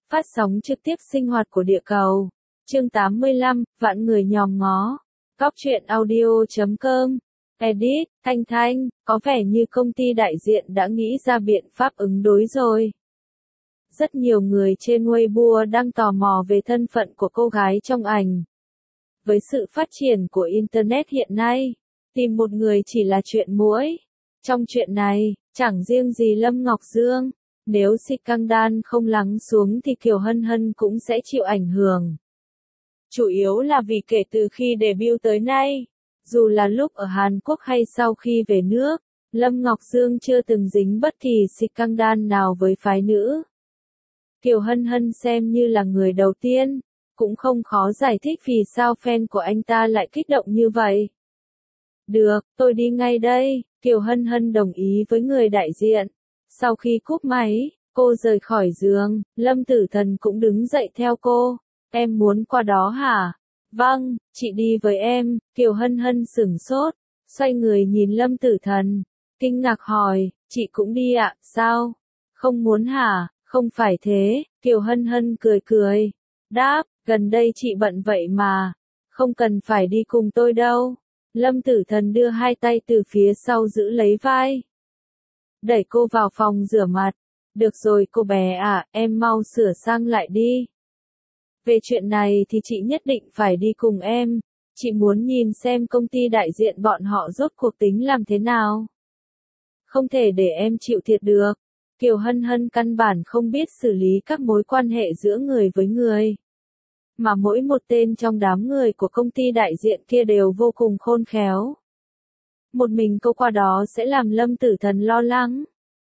Phát sóng trực tiếp sinh hoạt của địa cầu. Chương 85, vạn người nhòm ngó. Góc truyện audio.com. Edit, Thanh, có vẻ như công ty đại diện đã nghĩ ra biện pháp ứng đối rồi. Rất nhiều người trên Weibo đang tò mò về thân phận của cô gái trong ảnh. Với sự phát triển của Internet hiện nay, tìm một người chỉ là chuyện muỗi. Trong chuyện này, chẳng riêng gì Lâm Ngọc Dương, nếu scandal không lắng xuống thì Kiều Hân Hân cũng sẽ chịu ảnh hưởng. Chủ yếu là vì kể từ khi debut tới nay, dù là lúc ở Hàn Quốc hay sau khi về nước, Lâm Ngọc Dương chưa từng dính bất kỳ scandal nào với phái nữ. Kiều Hân Hân xem như là người đầu tiên, cũng không khó giải thích vì sao fan của anh ta lại kích động như vậy. Được, tôi đi ngay đây, Kiều Hân Hân đồng ý với người đại diện. Sau khi cúp máy, cô rời khỏi giường, Lâm Tử Thần cũng đứng dậy theo cô. Em muốn qua đó hả? Vâng, chị đi với em, Kiều Hân Hân sửng sốt, xoay người nhìn Lâm Tử Thần, kinh ngạc hỏi, chị cũng đi ạ, sao? Không muốn hả? Không phải thế, Kiều Hân Hân cười, đáp, gần đây chị bận vậy mà, không cần phải đi cùng tôi đâu. Lâm Tử Thần đưa hai tay từ phía sau giữ lấy vai, đẩy cô vào phòng rửa mặt. Được rồi cô bé à, em mau sửa sang lại đi. Về chuyện này thì chị nhất định phải đi cùng em, chị muốn nhìn xem công ty đại diện bọn họ rốt cuộc tính làm thế nào. Không thể để em chịu thiệt được. Kiều Hân Hân căn bản không biết xử lý các mối quan hệ giữa người với người. Mà mỗi một tên trong đám người của công ty đại diện kia đều vô cùng khôn khéo. Một mình cô qua đó sẽ làm Lâm Tử Thần lo lắng.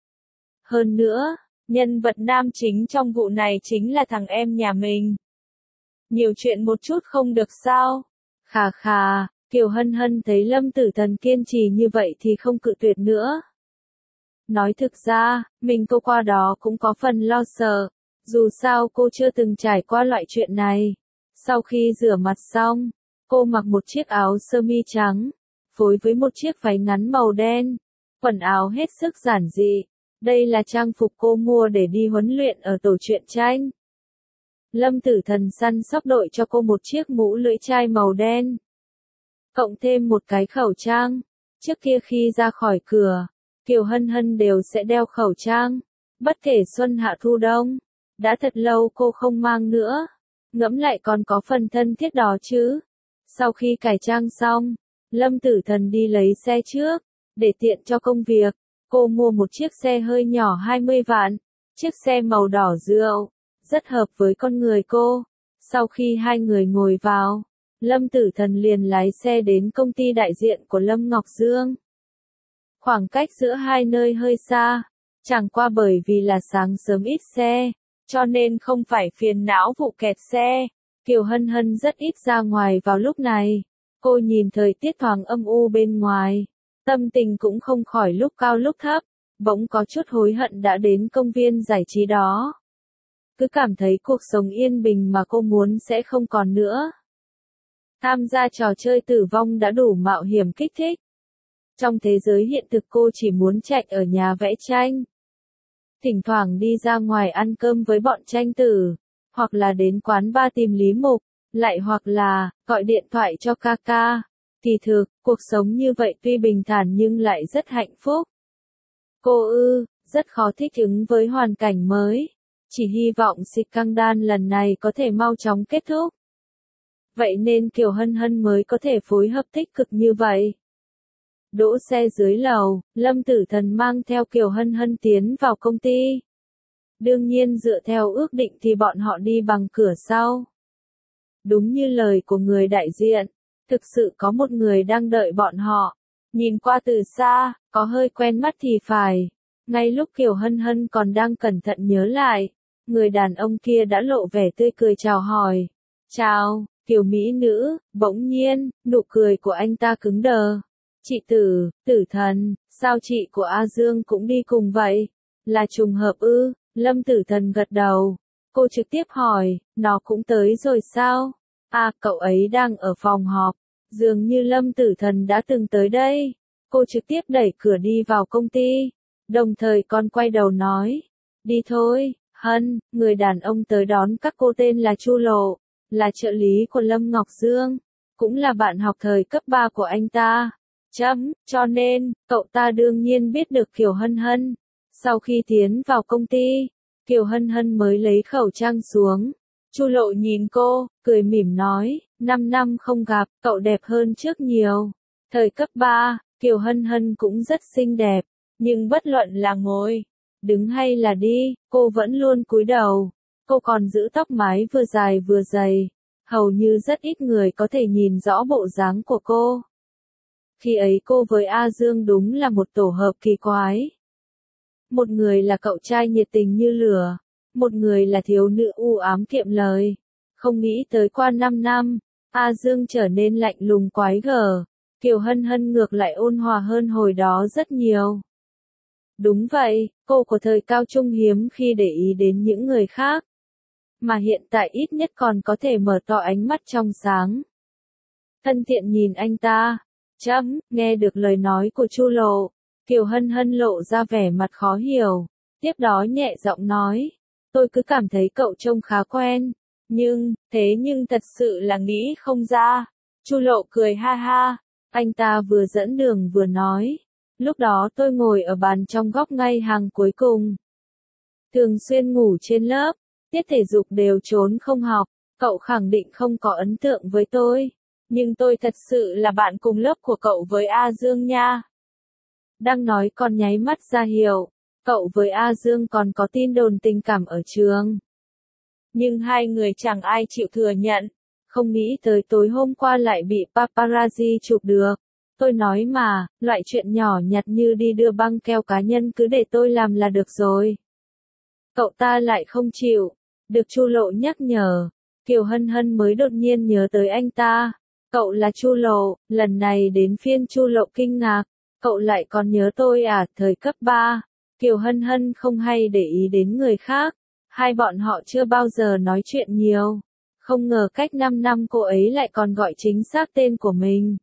Hơn nữa, nhân vật nam chính trong vụ này chính là thằng em nhà mình. Nhiều chuyện một chút không được sao? Khà, Kiều Hân Hân thấy Lâm Tử Thần kiên trì như vậy thì không cự tuyệt nữa. Nói thực ra, cô qua đó cũng có phần lo sợ, dù sao cô chưa từng trải qua loại chuyện này. Sau khi rửa mặt xong, cô mặc một chiếc áo sơ mi trắng, phối với một chiếc váy ngắn màu đen, quần áo hết sức giản dị. Đây là trang phục cô mua để đi huấn luyện ở tổ truyện tranh. Lâm Tử Thần săn sóc đội cho cô một chiếc mũ lưỡi chai màu đen, cộng thêm một cái khẩu trang. Trước kia khi ra khỏi cửa, Kiều Hân Hân đều sẽ đeo khẩu trang, bất kể xuân hạ thu đông. Đã thật lâu cô không mang nữa, ngẫm lại còn có phần thân thiết đó chứ. Sau khi cải trang xong, Lâm Tử Thần đi lấy xe trước, để tiện cho công việc. Cô mua một chiếc xe hơi nhỏ 20 vạn, chiếc xe màu đỏ rượu, rất hợp với con người cô. Sau khi hai người ngồi vào, Lâm Tử Thần liền lái xe đến công ty đại diện của Lâm Ngọc Dương. Khoảng cách giữa hai nơi hơi xa, chẳng qua bởi vì là sáng sớm ít xe, cho nên không phải phiền não vụ kẹt xe. Kiều Hân Hân rất ít ra ngoài vào lúc này. Cô nhìn thời tiết thoáng âm u bên ngoài, tâm tình cũng không khỏi lúc cao lúc thấp, bỗng có chút hối hận đã đến công viên giải trí đó. Cứ cảm thấy cuộc sống yên bình mà cô muốn sẽ không còn nữa. Tham gia trò chơi tử vong đã đủ mạo hiểm kích thích. Trong thế giới hiện thực cô chỉ muốn chạy ở nhà vẽ tranh. Thỉnh thoảng đi ra ngoài ăn cơm với bọn tranh tử, hoặc là đến quán bar tìm Lý Mục, lại hoặc là gọi điện thoại cho Kaka. Kỳ thực, cuộc sống như vậy tuy bình thản nhưng lại rất hạnh phúc. Cô rất khó thích ứng với hoàn cảnh mới. Chỉ hy vọng scandal lần này có thể mau chóng kết thúc. Vậy nên Kiều Hân Hân mới có thể phối hợp tích cực như vậy. Đỗ xe dưới lầu, Lâm Tử Thần mang theo Kiều Hân Hân tiến vào công ty. Đương nhiên dựa theo ước định thì bọn họ đi bằng cửa sau. Đúng như lời của người đại diện, thực sự có một người đang đợi bọn họ. Nhìn qua từ xa, có hơi quen mắt thì phải. Ngay lúc Kiều Hân Hân còn đang cẩn thận nhớ lại, người đàn ông kia đã lộ vẻ tươi cười chào hỏi. Chào, Kiều mỹ nữ. Bỗng nhiên, nụ cười của anh ta cứng đờ. Chị Tử Thần, sao chị của A Dương cũng đi cùng vậy? Là trùng hợp ư? Lâm Tử Thần gật đầu. Cô trực tiếp hỏi, nó cũng tới rồi sao? À, cậu ấy đang ở phòng họp. Dường như Lâm Tử Thần đã từng tới đây. Cô trực tiếp đẩy cửa đi vào công ty. Đồng thời còn quay đầu nói, đi thôi, Hân, người đàn ông tới đón các cô tên là Chu Lộ, là trợ lý của Lâm Ngọc Dương, cũng là bạn học thời cấp 3 của anh ta. Cho nên, cậu ta đương nhiên biết được Kiều Hân Hân. Sau khi tiến vào công ty, Kiều Hân Hân mới lấy khẩu trang xuống. Chu Lộ nhìn cô, cười mỉm nói, 5 năm không gặp, cậu đẹp hơn trước nhiều. Thời cấp 3, Kiều Hân Hân cũng rất xinh đẹp, nhưng bất luận là ngồi, đứng hay là đi, cô vẫn luôn cúi đầu. Cô còn giữ tóc mái vừa dài vừa dày, hầu như rất ít người có thể nhìn rõ bộ dáng của cô. Khi ấy cô với A Dương đúng là một tổ hợp kỳ quái. Một người là cậu trai nhiệt tình như lửa, một người là thiếu nữ u ám kiệm lời. Không nghĩ tới qua 5 năm, A Dương trở nên lạnh lùng quái gở, Kiều Hân Hân ngược lại ôn hòa hơn hồi đó rất nhiều. Đúng vậy, cô của thời cao trung hiếm khi để ý đến những người khác, mà hiện tại ít nhất còn có thể mở to ánh mắt trong sáng. Thân thiện nhìn anh ta. Nghe được lời nói của Chu Lộ, Kiều Hân Hân lộ ra vẻ mặt khó hiểu, tiếp đó nhẹ giọng nói, tôi cứ cảm thấy cậu trông khá quen, nhưng thật sự là nghĩ không ra. Chu Lộ cười ha ha, anh ta vừa dẫn đường vừa nói, lúc đó tôi ngồi ở bàn trong góc ngay hàng cuối cùng. Thường xuyên ngủ trên lớp, tiết thể dục đều trốn không học, cậu khẳng định không có ấn tượng với tôi. Nhưng tôi thật sự là bạn cùng lớp của cậu với A Dương nha. Đang nói còn nháy mắt ra hiệu, cậu với A Dương còn có tin đồn tình cảm ở trường. Nhưng hai người chẳng ai chịu thừa nhận, không nghĩ tới tối hôm qua lại bị paparazzi chụp được. Tôi nói mà, loại chuyện nhỏ nhặt như đi đưa băng keo cá nhân cứ để tôi làm là được rồi. Cậu ta lại không chịu, được Chu Lộ nhắc nhở, Kiều Hân Hân mới đột nhiên nhớ tới anh ta. Cậu là Chu Lộ, lần này đến phiên Chu Lộ kinh ngạc, cậu lại còn nhớ tôi à, thời cấp 3. Kiều Hân Hân không hay để ý đến người khác, hai bọn họ chưa bao giờ nói chuyện nhiều. Không ngờ cách 5 năm cô ấy lại còn gọi chính xác tên của mình.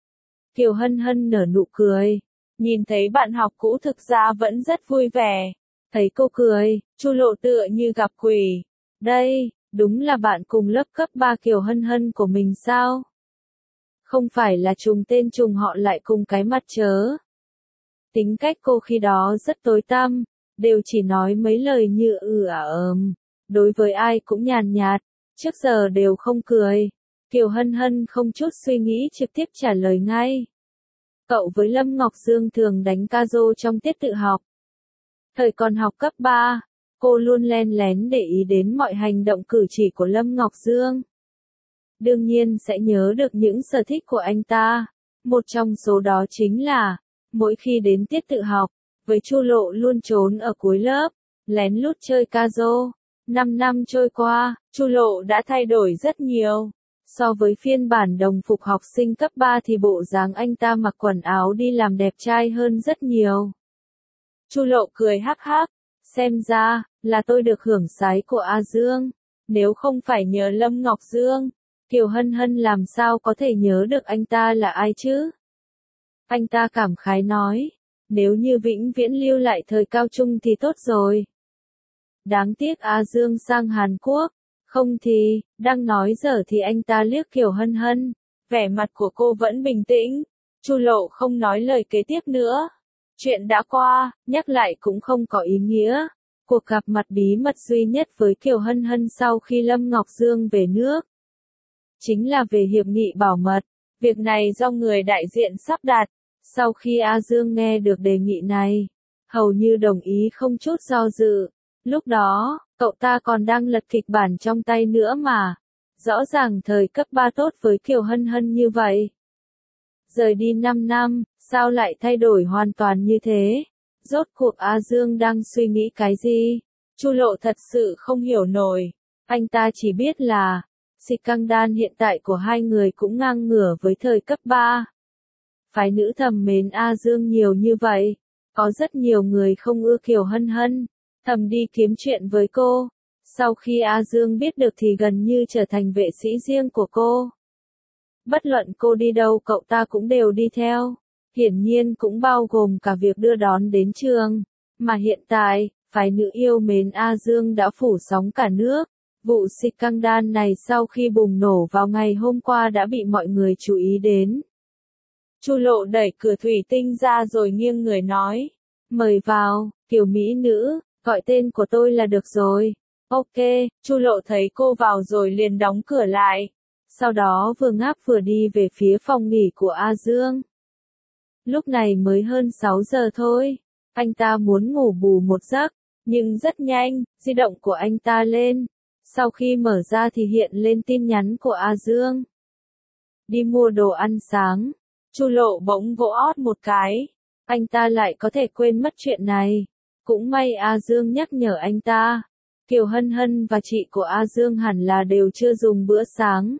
Kiều Hân Hân nở nụ cười, nhìn thấy bạn học cũ thực ra vẫn rất vui vẻ. Thấy cô cười, Chu Lộ tựa như gặp quỷ. Đây, đúng là bạn cùng lớp cấp 3 Kiều Hân Hân của mình sao? Không phải là trùng tên trùng họ lại cùng cái mặt chớ. Tính cách cô khi đó rất tối tăm, đều chỉ nói mấy lời như đối với ai cũng nhàn nhạt, trước giờ đều không cười. Kiều Hân Hân không chút suy nghĩ trực tiếp trả lời ngay. Cậu với Lâm Ngọc Dương thường đánh ca rô trong tiết tự học. Thời còn học cấp 3, cô luôn len lén để ý đến mọi hành động cử chỉ của Lâm Ngọc Dương. Đương nhiên sẽ nhớ được những sở thích của anh ta. Một trong số đó chính là, mỗi khi đến tiết tự học, với Chu Lộ luôn trốn ở cuối lớp, lén lút chơi ca rô. 5 năm trôi qua, Chu Lộ đã thay đổi rất nhiều. So với phiên bản đồng phục học sinh cấp 3 thì bộ dáng anh ta mặc quần áo đi làm đẹp trai hơn rất nhiều. Chu Lộ cười hắc hắc, xem ra, là tôi được hưởng sái của A Dương. Nếu không phải nhờ Lâm Ngọc Dương, Kiều Hân Hân làm sao có thể nhớ được anh ta là ai chứ? Anh ta cảm khái nói, nếu như vĩnh viễn lưu lại thời cao trung thì tốt rồi. Đáng tiếc A Dương sang Hàn Quốc, không thì, đang nói dở thì anh ta liếc Kiều Hân Hân, vẻ mặt của cô vẫn bình tĩnh. Chu Lộ không nói lời kế tiếp nữa. Chuyện đã qua, nhắc lại cũng không có ý nghĩa. Cuộc gặp mặt bí mật duy nhất với Kiều Hân Hân sau khi Lâm Ngọc Dương về nước chính là về hiệp nghị bảo mật. Việc này do người đại diện sắp đặt. Sau khi A Dương nghe được đề nghị này, hầu như đồng ý không chút do dự. Lúc đó, cậu ta còn đang lật kịch bản trong tay nữa mà. Rõ ràng thời cấp 3 tốt với Kiều Hân Hân như vậy. Rời đi 5 năm, sao lại thay đổi hoàn toàn như thế? Rốt cuộc A Dương đang suy nghĩ cái gì? Chu Lộ thật sự không hiểu nổi. Anh ta chỉ biết là, scandal hiện tại của hai người cũng ngang ngửa với thời cấp 3. Phái nữ thầm mến A Dương nhiều như vậy. Có rất nhiều người không ưa Kiều Hân Hân, thầm đi kiếm chuyện với cô. Sau khi A Dương biết được thì gần như trở thành vệ sĩ riêng của cô. Bất luận cô đi đâu cậu ta cũng đều đi theo. Hiển nhiên cũng bao gồm cả việc đưa đón đến trường. Mà hiện tại, phái nữ yêu mến A Dương đã phủ sóng cả nước. Vụ scandal này sau khi bùng nổ vào ngày hôm qua đã bị mọi người chú ý đến. Chu Lộ đẩy cửa thủy tinh ra rồi nghiêng người nói. Mời vào, kiểu mỹ nữ, gọi tên của tôi là được rồi. Ok, Chu Lộ thấy cô vào rồi liền đóng cửa lại. Sau đó vừa ngáp vừa đi về phía phòng nghỉ của A Dương. Lúc này mới hơn 6 giờ thôi. Anh ta muốn ngủ bù một giấc, nhưng rất nhanh, di động của anh ta lên. Sau khi mở ra thì hiện lên tin nhắn của A Dương. Đi mua đồ ăn sáng. Chu Lộ bỗng vỗ ót một cái. Anh ta lại có thể quên mất chuyện này. Cũng may A Dương nhắc nhở anh ta. Kiều Hân Hân và chị của A Dương hẳn là đều chưa dùng bữa sáng.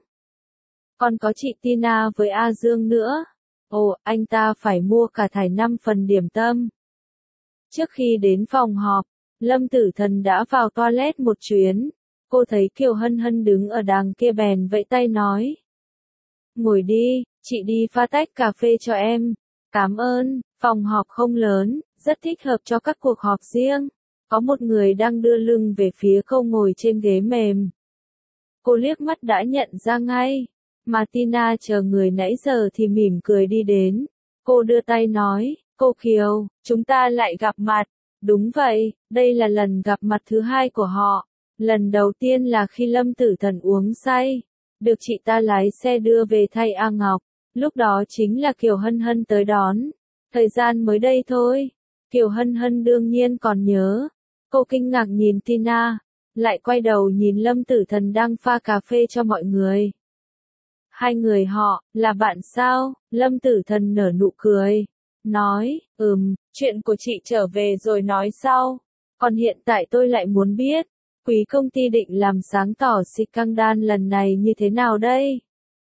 Còn có chị Tina với A Dương nữa. Ồ, anh ta phải mua cả thảy 5 phần điểm tâm. Trước khi đến phòng họp, Lâm Tử Thần đã vào toilet một chuyến. Cô thấy Kiều Hân Hân đứng ở đằng kia bèn vẫy tay nói. Ngồi đi, chị đi pha tách cà phê cho em. Cảm ơn, phòng họp không lớn, rất thích hợp cho các cuộc họp riêng. Có một người đang đưa lưng về phía cô ngồi trên ghế mềm. Cô liếc mắt đã nhận ra ngay. Mà Tina chờ người nãy giờ thì mỉm cười đi đến. Cô đưa tay nói, cô Kiều, chúng ta lại gặp mặt. Đúng vậy, đây là lần gặp mặt thứ hai của họ. Lần đầu tiên là khi Lâm Tử Thần uống say. Được chị ta lái xe đưa về thay A Ngọc. Lúc đó chính là Kiều Hân Hân tới đón. Thời gian mới đây thôi. Kiều Hân Hân đương nhiên còn nhớ. Cô kinh ngạc nhìn Tina. Lại quay đầu nhìn Lâm Tử Thần đang pha cà phê cho mọi người. Hai người họ, là bạn sao? Lâm Tử Thần nở nụ cười. Nói, chuyện của chị trở về rồi nói sau. Còn hiện tại tôi lại muốn biết. Quý công ty định làm sáng tỏ scandal lần này như thế nào đây?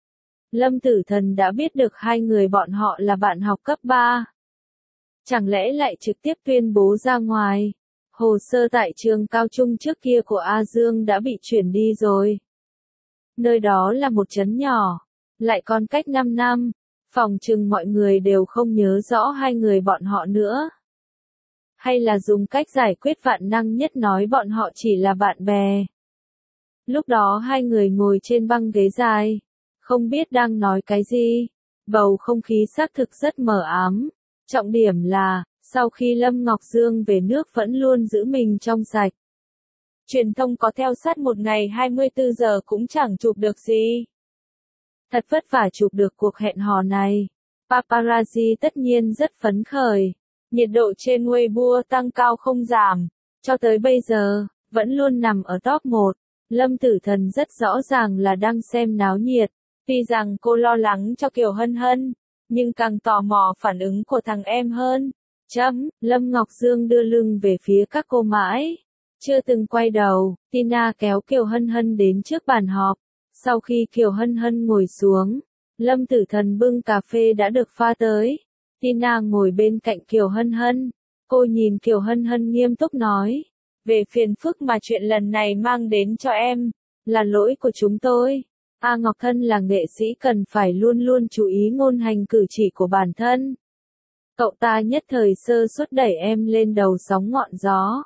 Lâm Tử Thần đã biết được hai người bọn họ là bạn học cấp 3. Chẳng lẽ lại trực tiếp tuyên bố ra ngoài? Hồ sơ tại trường cao trung trước kia của A Dương đã bị chuyển đi rồi. Nơi đó là một trấn nhỏ, lại còn cách 5 năm, phòng chừng mọi người đều không nhớ rõ hai người bọn họ nữa. Hay là dùng cách giải quyết vạn năng nhất nói bọn họ chỉ là bạn bè. Lúc đó hai người ngồi trên băng ghế dài, không biết đang nói cái gì. Bầu không khí xác thực rất mờ ám. Trọng điểm là, sau khi Lâm Ngọc Dương về nước vẫn luôn giữ mình trong sạch. Truyền thông có theo sát một ngày 24 giờ cũng chẳng chụp được gì. Thật vất vả chụp được cuộc hẹn hò này. Paparazzi tất nhiên rất phấn khởi. Nhiệt độ trên Weibo tăng cao không giảm. Cho tới bây giờ, vẫn luôn nằm ở top 1. Lâm Tử Thần rất rõ ràng là đang xem náo nhiệt. Tuy rằng cô lo lắng cho Kiều Hân Hân, nhưng càng tò mò phản ứng của thằng em hơn. Lâm Ngọc Dương đưa lưng về phía các cô mãi. Chưa từng quay đầu, Tina kéo Kiều Hân Hân đến trước bàn họp. Sau khi Kiều Hân Hân ngồi xuống, Lâm Tử Thần bưng cà phê đã được pha tới. Tina ngồi bên cạnh Kiều Hân Hân. Cô nhìn Kiều Hân Hân nghiêm túc nói. Về phiền phức mà chuyện lần này mang đến cho em, là lỗi của chúng tôi. A Ngọc Thân là nghệ sĩ cần phải luôn luôn chú ý ngôn hành cử chỉ của bản thân. Cậu ta nhất thời sơ suất đẩy em lên đầu sóng ngọn gió.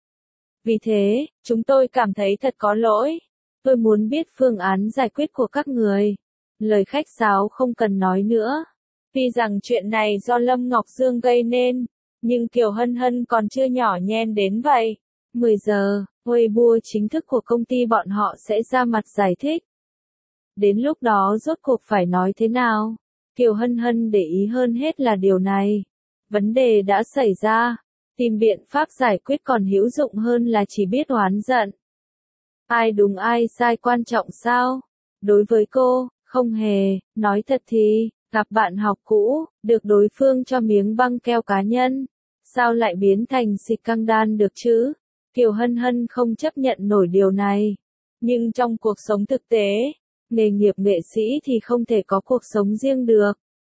Vì thế, chúng tôi cảm thấy thật có lỗi. Tôi muốn biết phương án giải quyết của các người. Lời khách sáo không cần nói nữa. Tuy rằng chuyện này do Lâm Ngọc Dương gây nên, nhưng Kiều Hân Hân còn chưa nhỏ nhen đến vậy. 10 giờ, Weibo chính thức của công ty bọn họ sẽ ra mặt giải thích. Đến lúc đó rốt cuộc phải nói thế nào? Kiều Hân Hân để ý hơn hết là điều này. Vấn đề đã xảy ra. Tìm biện pháp giải quyết còn hữu dụng hơn là chỉ biết oán giận. Ai đúng ai sai quan trọng sao? Đối với cô, không hề. Nói thật thì, gặp bạn học cũ, được đối phương cho miếng băng keo cá nhân. Sao lại biến thành scandal được chứ? Kiều Hân Hân không chấp nhận nổi điều này. Nhưng trong cuộc sống thực tế, nghề nghiệp nghệ sĩ thì không thể có cuộc sống riêng được.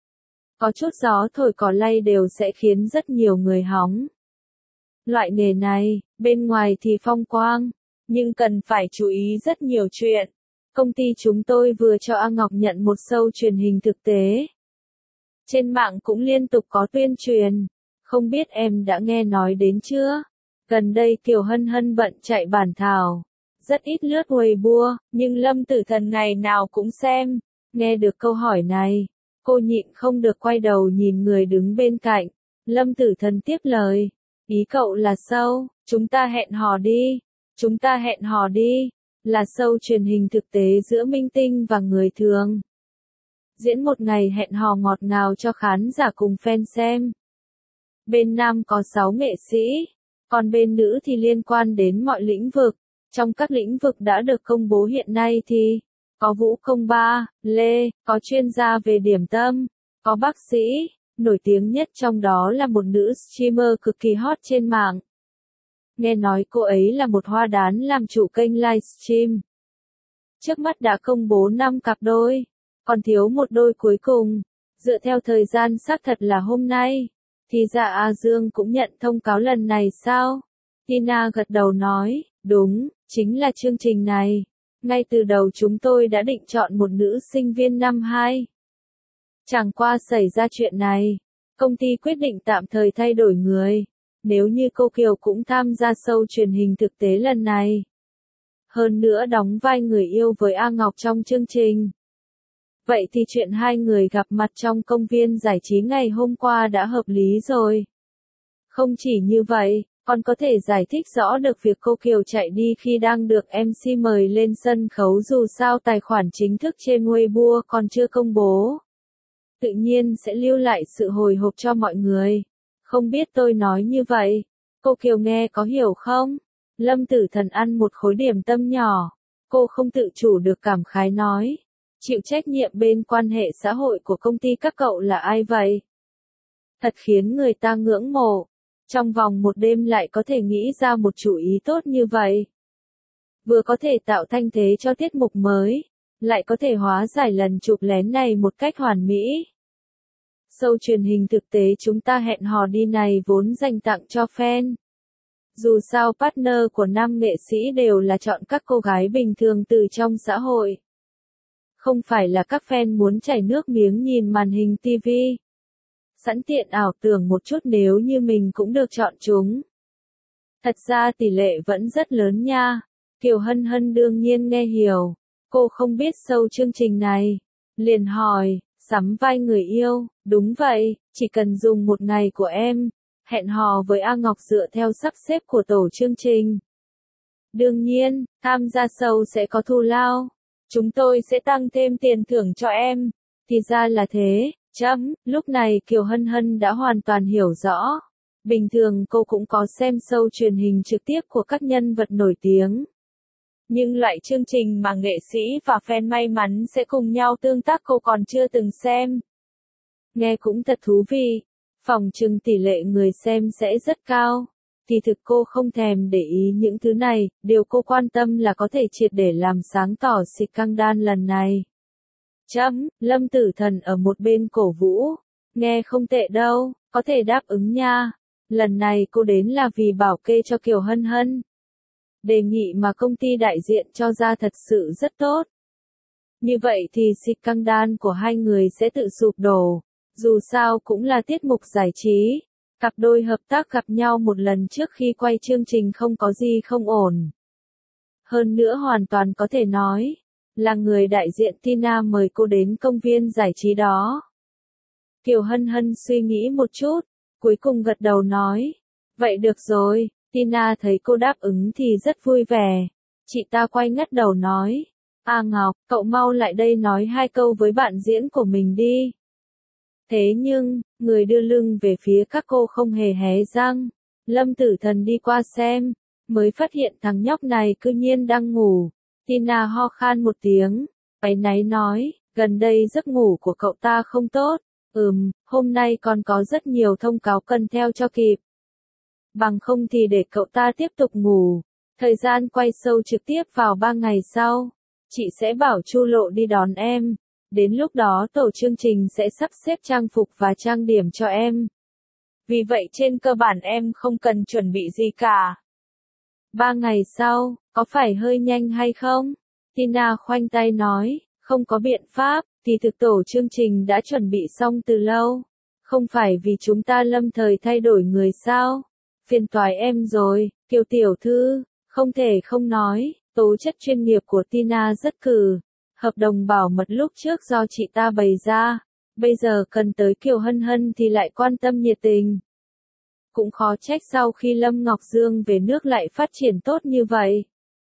Có chút gió thổi cỏ lay đều sẽ khiến rất nhiều người hóng. Loại nghề này, bên ngoài thì phong quang, nhưng cần phải chú ý rất nhiều chuyện. Công ty chúng tôi vừa cho A Ngọc nhận một show truyền hình thực tế. Trên mạng cũng liên tục có tuyên truyền. Không biết em đã nghe nói đến chưa? Gần đây Kiều Hân Hân bận chạy bản thảo, rất ít lướt Weibo, nhưng Lâm Tử Thần ngày nào cũng xem. Nghe được câu hỏi này, cô nhịn không được quay đầu nhìn người đứng bên cạnh. Lâm Tử Thần tiếp lời, ý cậu là show, chúng ta hẹn hò đi, chúng ta hẹn hò đi, là show truyền hình thực tế giữa minh tinh và người thường. Diễn một ngày hẹn hò ngọt ngào cho khán giả cùng fan xem. Bên nam có 6 nghệ sĩ, còn bên nữ thì liên quan đến mọi lĩnh vực. Trong các lĩnh vực đã được công bố hiện nay thì có Vũ Công Ba, Lê, có chuyên gia về điểm tâm, có bác sĩ, nổi tiếng nhất trong đó là một nữ streamer cực kỳ hot trên mạng. Nghe nói cô ấy là một hoa đán làm chủ kênh livestream. Trước mắt đã công bố 5 cặp đôi, còn thiếu một đôi cuối cùng. Dựa theo thời gian xác thật là hôm nay, thì ra A Dương cũng nhận thông cáo lần này sao? Tina gật đầu nói, đúng, chính là chương trình này. Ngay từ đầu chúng tôi đã định chọn một nữ sinh viên năm 2. Chẳng qua xảy ra chuyện này, công ty quyết định tạm thời thay đổi người. Nếu như cô Kiều cũng tham gia show truyền hình thực tế lần này. Hơn nữa đóng vai người yêu với A Ngọc trong chương trình. Vậy thì chuyện hai người gặp mặt trong công viên giải trí ngày hôm qua đã hợp lý rồi. Không chỉ như vậy, còn có thể giải thích rõ được việc cô Kiều chạy đi khi đang được MC mời lên sân khấu dù sao tài khoản chính thức trên Weibo còn chưa công bố. Tự nhiên sẽ lưu lại sự hồi hộp cho mọi người. Không biết tôi nói như vậy, cô Kiều nghe có hiểu không? Lâm Tử Thần ăn một khối điểm tâm nhỏ. Cô không tự chủ được cảm khái nói. Chịu trách nhiệm bên quan hệ xã hội của công ty các cậu là ai vậy? Thật khiến người ta ngưỡng mộ. Trong vòng một đêm lại có thể nghĩ ra một chủ ý tốt như vậy. Vừa có thể tạo thanh thế cho tiết mục mới, lại có thể hóa giải lần chụp lén này một cách hoàn mỹ. Show truyền hình thực tế chúng ta hẹn hò đi này vốn dành tặng cho fan. Dù sao partner của nam nghệ sĩ đều là chọn các cô gái bình thường từ trong xã hội. Không phải là các fan muốn chảy nước miếng nhìn màn hình TV. Sẵn tiện ảo tưởng một chút nếu như mình cũng được chọn chúng. Thật ra tỷ lệ vẫn rất lớn nha. Kiều Hân Hân đương nhiên nghe hiểu. Cô không biết show chương trình này. Liền hỏi, sắm vai người yêu, đúng vậy, chỉ cần dùng một ngày của em. Hẹn hò với A Ngọc dựa theo sắp xếp của tổ chương trình. Đương nhiên, tham gia show sẽ có thù lao. Chúng tôi sẽ tăng thêm tiền thưởng cho em. Thì ra là thế, lúc này Kiều Hân Hân đã hoàn toàn hiểu rõ. Bình thường cô cũng có xem show truyền hình trực tiếp của các nhân vật nổi tiếng. Nhưng loại chương trình mà nghệ sĩ và fan may mắn sẽ cùng nhau tương tác cô còn chưa từng xem. Nghe cũng thật thú vị. Phỏng chừng tỷ lệ người xem sẽ rất cao. Thì thực cô không thèm để ý những thứ này, điều cô quan tâm là có thể triệt để làm sáng tỏ scandal lần này. Lâm Tử Thần ở một bên cổ vũ. Nghe không tệ đâu, có thể đáp ứng nha. Lần này cô đến là vì bảo kê cho Kiều Hân Hân. Đề nghị mà công ty đại diện cho ra thật sự rất tốt. Như vậy thì scandal của hai người sẽ tự sụp đổ. Dù sao cũng là tiết mục giải trí. Cặp đôi hợp tác gặp nhau một lần trước khi quay chương trình không có gì không ổn. Hơn nữa hoàn toàn có thể nói, là người đại diện Tina mời cô đến công viên giải trí đó. Kiều Hân Hân suy nghĩ một chút, cuối cùng gật đầu nói, vậy được rồi, Tina thấy cô đáp ứng thì rất vui vẻ. Chị ta quay ngắt đầu nói, A Ngọc, cậu mau lại đây nói 2 câu với bạn diễn của mình đi. Thế nhưng, người đưa lưng về phía các cô không hề hé răng. Lâm Tử Thần đi qua xem, mới phát hiện thằng nhóc này cư nhiên đang ngủ. Tina ho khan một tiếng, áy náy nói, gần đây giấc ngủ của cậu ta không tốt. Hôm nay còn có rất nhiều thông cáo cần theo cho kịp. Bằng không thì để cậu ta tiếp tục ngủ. Thời gian quay show trực tiếp vào 3 ngày sau. Chị sẽ bảo Chu Lộ đi đón em. Đến lúc đó tổ chương trình sẽ sắp xếp trang phục và trang điểm cho em. Vì vậy trên cơ bản em không cần chuẩn bị gì cả. 3 ngày sau, có phải hơi nhanh hay không? Tina khoanh tay nói, không có biện pháp, thì thực tổ chương trình đã chuẩn bị xong từ lâu. Không phải vì chúng ta lâm thời thay đổi người sao? phiền toái em rồi, Kiều tiểu thư, không thể không nói, tố chất chuyên nghiệp của Tina rất cừ. Hợp đồng bảo mật lúc trước do chị ta bày ra, bây giờ cần tới Kiều Hân Hân thì lại quan tâm nhiệt tình. Cũng khó trách sau khi Lâm Ngọc Dương về nước lại phát triển tốt như vậy.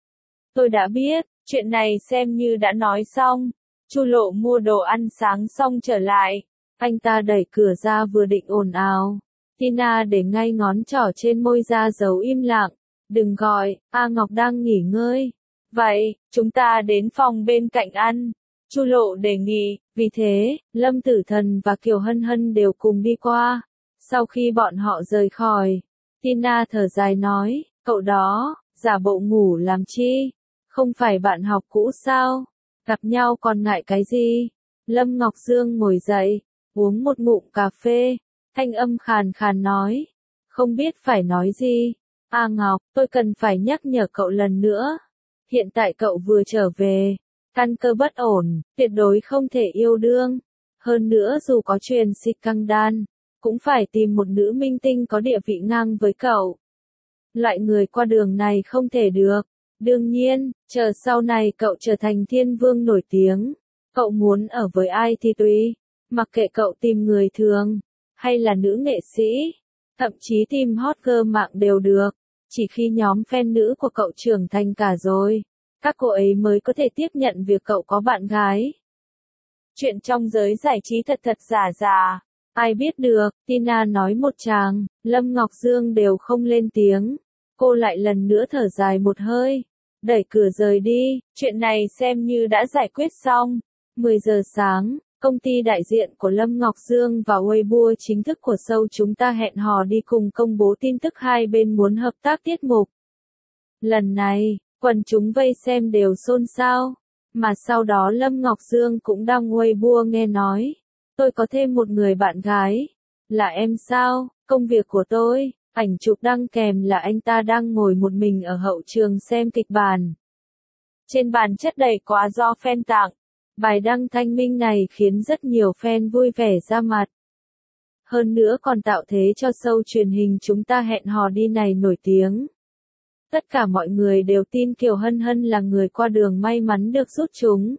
Tôi đã biết, chuyện này xem như đã nói xong. Chu Lộ mua đồ ăn sáng xong trở lại. Anh ta đẩy cửa ra vừa định ồn ào. Tina để ngay ngón trỏ trên môi ra dấu im lặng. Đừng gọi, A Ngọc đang nghỉ ngơi. Vậy, chúng ta đến phòng bên cạnh ăn. Chu Lộ đề nghị, vì thế, Lâm Tử Thần và Kiều Hân Hân đều cùng đi qua. Sau khi bọn họ rời khỏi, Tina thở dài nói, cậu đó, giả bộ ngủ làm chi? Không phải bạn học cũ sao? Gặp nhau còn ngại cái gì? Lâm Ngọc Dương ngồi dậy, uống một ngụm cà phê, thanh âm khàn khàn nói, không biết phải nói gì. A Ngọc, tôi cần phải nhắc nhở cậu lần nữa. Hiện tại cậu vừa trở về, căn cơ bất ổn, tuyệt đối không thể yêu đương. Hơn nữa dù có truyền xích căng đan, cũng phải tìm một nữ minh tinh có địa vị ngang với cậu. Loại người qua đường này không thể được. Đương nhiên, chờ sau này cậu trở thành thiên vương nổi tiếng, cậu muốn ở với ai thì tùy, mặc kệ cậu tìm người thường, hay là nữ nghệ sĩ, thậm chí tìm hot girl mạng đều được, chỉ khi nhóm fan nữ của cậu trưởng thành cả rồi, các cô ấy mới có thể tiếp nhận việc cậu có bạn gái. Chuyện trong giới giải trí thật thật giả giả, ai biết được, Tina nói một tràng, Lâm Ngọc Dương đều không lên tiếng. Cô lại lần nữa thở dài một hơi, đẩy cửa rời đi, chuyện này xem như đã giải quyết xong. 10 giờ sáng, công ty đại diện của Lâm Ngọc Dương và Weibo chính thức của show chúng ta hẹn hò đi cùng công bố tin tức hai bên muốn hợp tác tiết mục. Lần này, quần chúng vây xem đều xôn xao, mà sau đó Lâm Ngọc Dương cũng đăng Weibo nghe nói, tôi có thêm một người bạn gái, là em sao, công việc của tôi. Ảnh chụp đăng kèm là anh ta đang ngồi một mình ở hậu trường xem kịch bản. Trên bàn chất đầy quà do fan tặng. Bài đăng thanh minh này khiến rất nhiều fan vui vẻ ra mặt. Hơn nữa còn tạo thế cho show truyền hình chúng ta hẹn hò đi này nổi tiếng. Tất cả mọi người đều tin Kiều Hân Hân là người qua đường may mắn được rút chúng.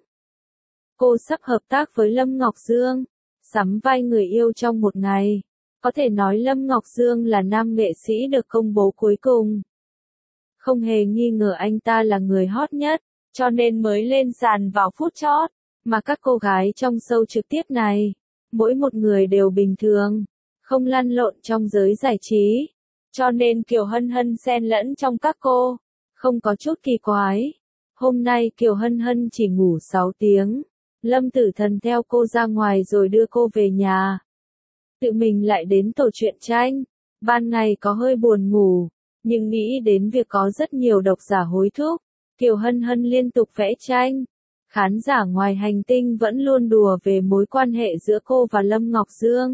Cô sắp hợp tác với Lâm Ngọc Dương, sắm vai người yêu trong một ngày. Có thể nói Lâm Ngọc Dương là nam nghệ sĩ được công bố cuối cùng. Không hề nghi ngờ anh ta là người hot nhất, cho nên mới lên sàn vào phút chót. Mà các cô gái trong show trực tiếp này, mỗi một người đều bình thường, không lăn lộn trong giới giải trí. Cho nên Kiều Hân Hân xen lẫn trong các cô, không có chút kỳ quái. Hôm nay Kiều Hân Hân chỉ ngủ 6 tiếng. Lâm Tử Thần theo cô ra ngoài rồi đưa cô về nhà. Tự mình lại đến tổ truyện tranh. Ban ngày có hơi buồn ngủ, nhưng nghĩ đến việc có rất nhiều độc giả hối thúc, Kiều Hân Hân liên tục vẽ tranh. Khán giả ngoài hành tinh vẫn luôn đùa về mối quan hệ giữa cô và Lâm Ngọc Dương.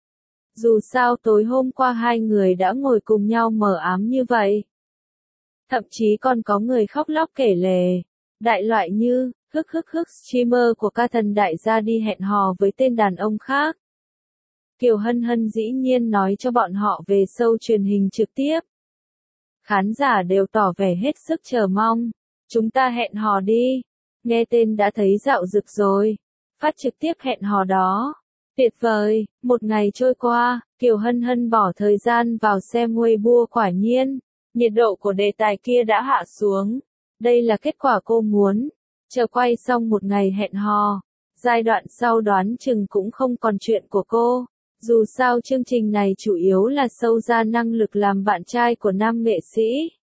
Dù sao tối hôm qua hai người đã ngồi cùng nhau mờ ám như vậy. Thậm chí còn có người khóc lóc kể lể. Đại loại như, streamer của ca thần đại gia đi hẹn hò với tên đàn ông khác. Kiều Hân Hân dĩ nhiên nói cho bọn họ về show truyền hình trực tiếp. Khán giả đều tỏ vẻ hết sức chờ mong. Chúng ta hẹn hò đi. Nghe tên đã thấy dạo rực rồi. Phát trực tiếp hẹn hò đó. Tuyệt vời, một ngày trôi qua, Kiều Hân Hân bỏ thời gian vào xem Weibo quả nhiên. Nhiệt độ của đề tài kia đã hạ xuống. Đây là kết quả cô muốn. Chờ quay xong một ngày hẹn hò. Giai đoạn sau đoán chừng cũng không còn chuyện của cô. Dù sao chương trình này chủ yếu là show ra năng lực làm bạn trai của nam nghệ sĩ.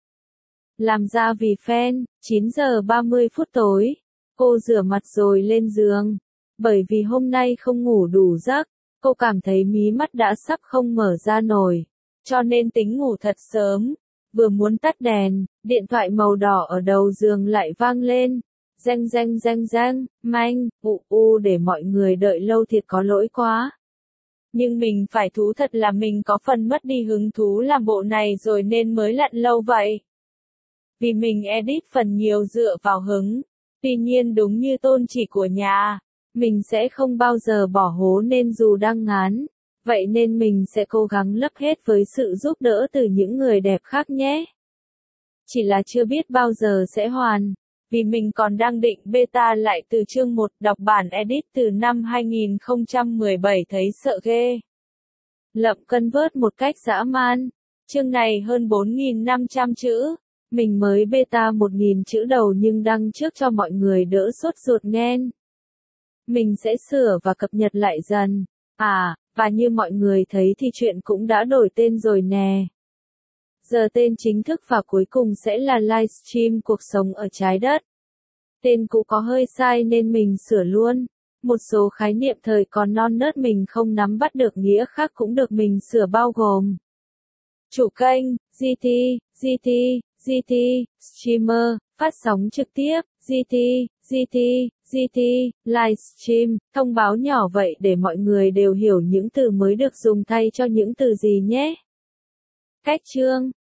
Làm ra vì fan, 9 giờ 30 phút tối. Cô rửa mặt rồi lên giường. Bởi vì hôm nay không ngủ đủ giấc, cô cảm thấy mí mắt đã sắp không mở ra nổi. Cho nên tính ngủ thật sớm. Vừa muốn tắt đèn, điện thoại màu đỏ ở đầu giường lại vang lên. Reng reng reng reng, manh, để mọi người đợi lâu thiệt có lỗi quá. Nhưng mình phải thú thật là mình có phần mất đi hứng thú làm bộ này rồi nên mới lặn lâu vậy. Vì mình edit phần nhiều dựa vào hứng. Tuy nhiên đúng như tôn chỉ của nhà, mình sẽ không bao giờ bỏ hố nên dù đang ngán, Vậy nên mình sẽ cố gắng lấp hết với sự giúp đỡ từ những người đẹp khác nhé. Chỉ là chưa biết bao giờ sẽ hoàn. Vì mình còn đang định beta lại từ chương 1, đọc bản edit từ năm 2017 thấy sợ ghê. Lậm convert một cách dã man. Chương này hơn 4.500 chữ. Mình mới beta 1.000 chữ đầu nhưng đăng trước cho mọi người đỡ sốt ruột nghen. Mình sẽ sửa và cập nhật lại dần. Và như mọi người thấy thì chuyện cũng đã đổi tên rồi nè. Giờ tên chính thức và cuối cùng sẽ là livestream cuộc sống ở trái đất. Tên cũ có hơi sai nên mình sửa luôn. Một số khái niệm thời còn non nớt mình không nắm bắt được nghĩa khác cũng được mình sửa bao gồm. Chủ kênh, GT, streamer, phát sóng trực tiếp, GT, livestream, thông báo nhỏ vậy để mọi người đều hiểu những từ mới được dùng thay cho những từ gì nhé. Cách chương